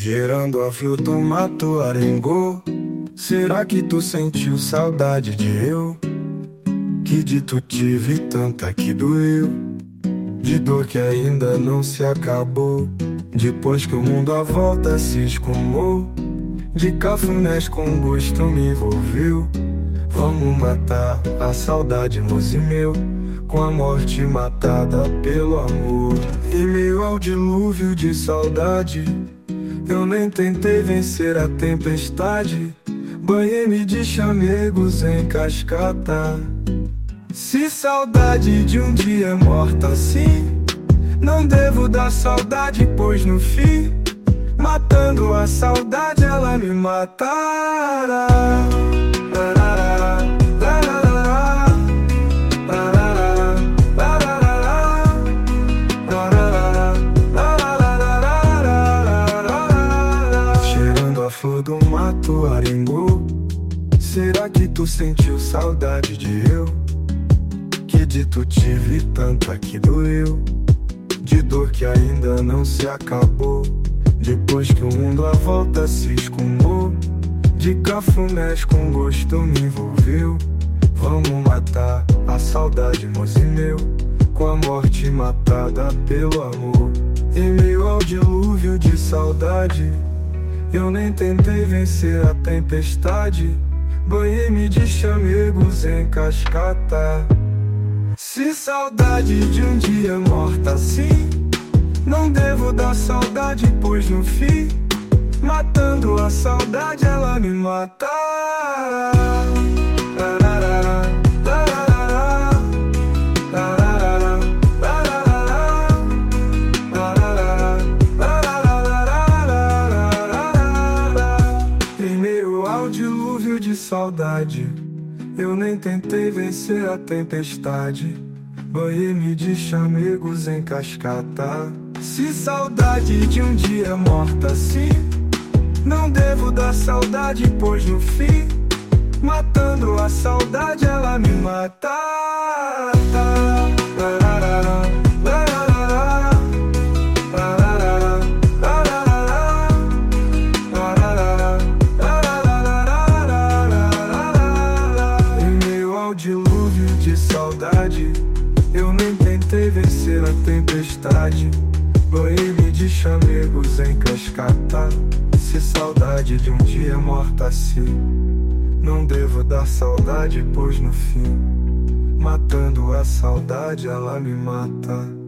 Gerando a flor do mato arengô. Será que tu sentiu saudade de eu? Que de tu tive tanta que doeu, de dor que ainda não se acabou. Depois que o mundo à volta se escumou, de cafunés com gosto me envolveu. Vamos matar a saudade, moço meu, com a morte matada pelo amor. Em meio ao dilúvio de saudade, eu nem tentei vencer a tempestade. Banhei-me de chamegos em cascata. Se saudade de um dia morta assim, não devo dar saudade, pois no fim, matando a saudade, ela me matará. Cheirando a flor do mato arengô. Será que tu sentiu saudade de eu? Que de tu tive tanta que doeu, de dor que ainda não se acabou. Depois que o mundo à volta se escumou, de cafunés com gosto me envolveu. Vamos matar a saudade, moço meu, com a morte matada pelo amor. Em meio ao dilúvio de saudade, eu nem tentei vencer a tempestade. Banhei-me de chamegos em cascata. Se saudade de um dia morta assim, não devo dar saudade, pois no fim, matando a saudade, ela me matará. Em meio ao dilúvio de saudade, eu nem tentei vencer a tempestade. Banhei-me de chamegos em cascata. Se saudade de um dia morta assim, não devo dar saudade, pois no fim, matando a saudade, ela me matará. Dilúvio de saudade, eu nem tentei vencer a tempestade. Banhei-me de chamegos em cascata. Se saudade de um dia morta assim, não devo dar saudade, pois no fim, matando a saudade, ela me mata.